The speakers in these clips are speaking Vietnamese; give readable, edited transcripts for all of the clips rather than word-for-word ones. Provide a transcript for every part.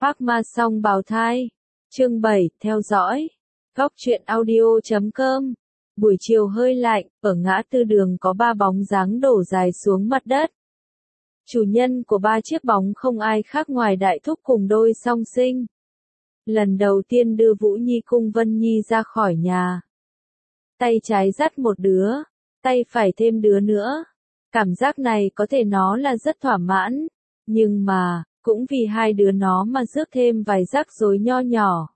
Phác ma song bào thai. Chương 7, theo dõi. Góc truyện audio.com. Buổi chiều hơi lạnh, ở ngã tư đường có 3 bóng dáng đổ dài xuống mặt đất. Chủ nhân của 3 chiếc bóng không ai khác ngoài Đại Thúc cùng đôi song sinh. Lần đầu tiên đưa Vũ Nhi cùng Vân Nhi ra khỏi nhà. Tay trái dắt một đứa, tay phải thêm đứa nữa. Cảm giác này có thể nó là rất thỏa mãn, nhưng mà, cũng vì 2 đứa nó mà rước thêm vài rắc rối nho nhỏ.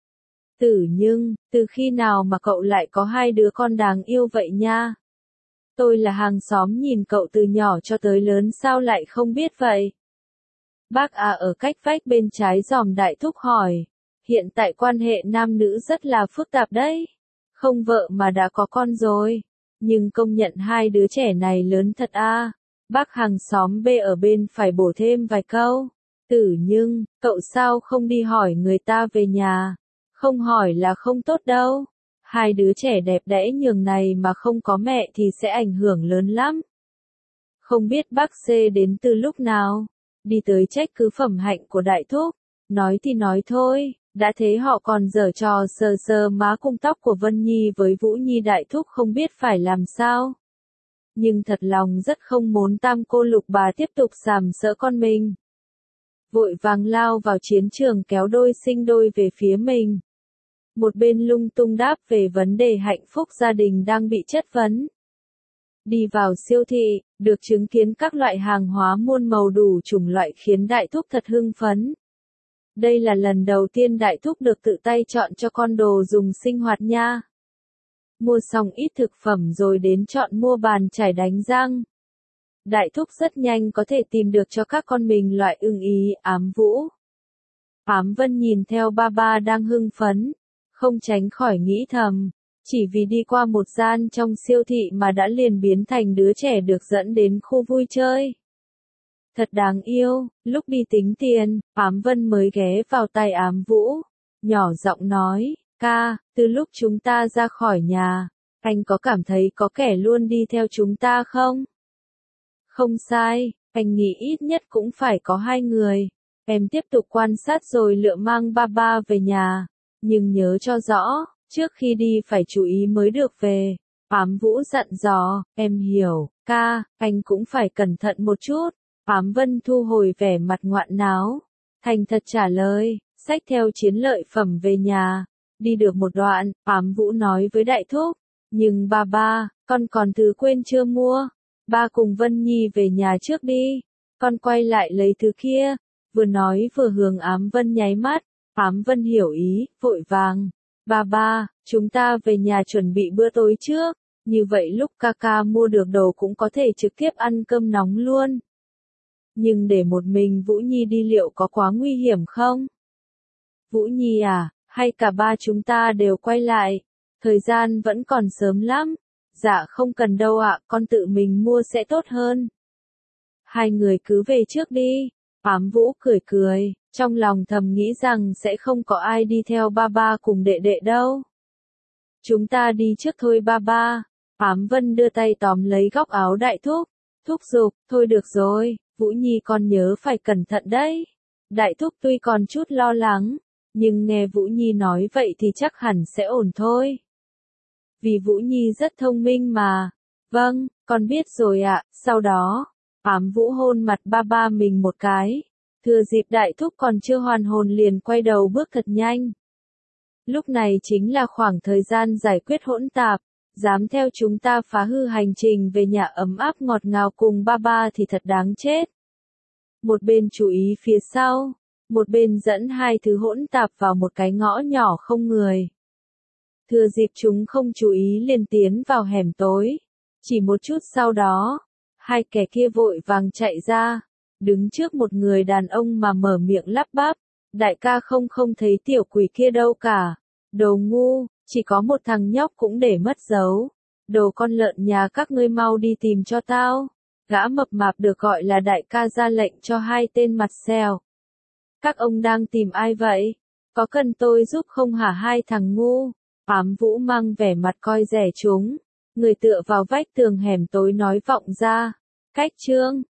Nhưng, từ khi nào mà cậu lại có 2 đứa con đáng yêu vậy nha? Tôi là hàng xóm nhìn cậu từ nhỏ cho tới lớn sao lại không biết vậy? Bác à ở cách vách bên trái giòm Đại Thúc hỏi. Hiện tại quan hệ nam nữ rất là phức tạp đấy. Không vợ mà đã có con rồi. Nhưng công nhận 2 đứa trẻ này lớn thật à. Bác hàng xóm B ở bên phải bổ thêm vài câu. Nhưng, cậu sao không đi hỏi người ta về nhà? Không hỏi là không tốt đâu. 2 đứa trẻ đẹp đẽ nhường này mà không có mẹ thì sẽ ảnh hưởng lớn lắm. Không biết bác C đến từ lúc nào? Đi tới trách cứ phẩm hạnh của Đại Thúc. Nói thì nói thôi, đã thế họ còn giở trò sờ sờ má cùng tóc của Vân Nhi với Vũ Nhi. Đại Thúc không biết phải làm sao. Nhưng thật lòng rất không muốn tam cô Lục bà tiếp tục sàm sỡ con mình. Vội vàng lao vào chiến trường kéo đôi sinh đôi về phía mình. Một bên lung tung đáp về vấn đề hạnh phúc gia đình đang bị chất vấn. Đi vào siêu thị, được chứng kiến các loại hàng hóa muôn màu đủ chủng loại khiến Đại Thúc thật hưng phấn. Đây là lần đầu tiên Đại Thúc được tự tay chọn cho con đồ dùng sinh hoạt nha. Mua xong ít thực phẩm rồi đến chọn mua bàn chải đánh răng. Đại Thúc rất nhanh có thể tìm được cho các con mình loại ưng ý. Ám Vũ, Ám Vân nhìn theo ba đang hưng phấn, không tránh khỏi nghĩ thầm, chỉ vì đi qua một gian trong siêu thị mà đã liền biến thành đứa trẻ được dẫn đến khu vui chơi. Thật đáng yêu. Lúc đi tính tiền, Ám Vân mới ghé vào tay Ám Vũ, nhỏ giọng nói, ca, từ lúc chúng ta ra khỏi nhà, anh có cảm thấy có kẻ luôn đi theo chúng ta không? Không sai, anh nghĩ ít nhất cũng phải có 2 người. Em tiếp tục quan sát rồi lựa mang ba về nhà. Nhưng nhớ cho rõ, trước khi đi phải chú ý mới được về. Ám Vũ dặn dò, em hiểu, ca, anh cũng phải cẩn thận một chút. Ám Vân thu hồi vẻ mặt ngoạn náo, thành thật trả lời, xách theo chiến lợi phẩm về nhà. Đi được một đoạn, Ám Vũ nói với Đại Thúc, nhưng ba, con còn thứ quên chưa mua. Ba cùng Vân Nhi về nhà trước đi, con quay lại lấy thứ kia. Vừa nói vừa hướng Ám Vân nháy mắt. Ám Vân hiểu ý, vội vàng. Ba, chúng ta về nhà chuẩn bị bữa tối trước. Như vậy lúc ca mua được đồ cũng có thể trực tiếp ăn cơm nóng luôn. Nhưng để một mình Vũ Nhi đi liệu có quá nguy hiểm không? Vũ Nhi à, hay cả 3 chúng ta đều quay lại? Thời gian vẫn còn sớm lắm. Dạ không cần đâu ạ, con tự mình mua sẽ tốt hơn. 2 người cứ về trước đi. Ám Vũ cười, trong lòng thầm nghĩ rằng sẽ không có ai đi theo ba cùng đệ đệ đâu. Chúng ta đi trước thôi ba. Ám Vân đưa tay tóm lấy góc áo Đại Thúc, thúc giục, thôi được rồi, Vũ Nhi con nhớ phải cẩn thận đấy. Đại Thúc tuy còn chút lo lắng, nhưng nghe Vũ Nhi nói vậy thì chắc hẳn sẽ ổn thôi. Vì Vũ Nhi rất thông minh mà. Vâng, con biết rồi ạ. Sau đó, Ám Vũ hôn mặt ba mình một cái. Thừa dịp Đại Thúc còn chưa hoàn hồn liền quay đầu bước thật nhanh. Lúc này chính là khoảng thời gian giải quyết hỗn tạp. Dám theo chúng ta phá hư hành trình về nhà ấm áp ngọt ngào cùng ba thì thật đáng chết. Một bên chú ý phía sau, một bên dẫn 2 thứ hỗn tạp vào một cái ngõ nhỏ không người. Thừa dịp chúng không chú ý liền tiến vào hẻm tối. Chỉ một chút sau đó, 2 kẻ kia vội vàng chạy ra, đứng trước một người đàn ông mà mở miệng lắp bắp, đại ca không thấy tiểu quỷ kia đâu cả. Đồ ngu, chỉ có một thằng nhóc cũng để mất dấu. Đồ con lợn nhà các ngươi mau đi tìm cho tao. Gã mập mạp được gọi là đại ca ra lệnh cho 2 tên mặt xèo. Các ông đang tìm ai vậy? Có cần tôi giúp không hả 2 thằng ngu? Ám Vũ mang vẻ mặt coi rẻ chúng. Người tựa vào vách tường hẻm tối nói vọng ra. Cách trương,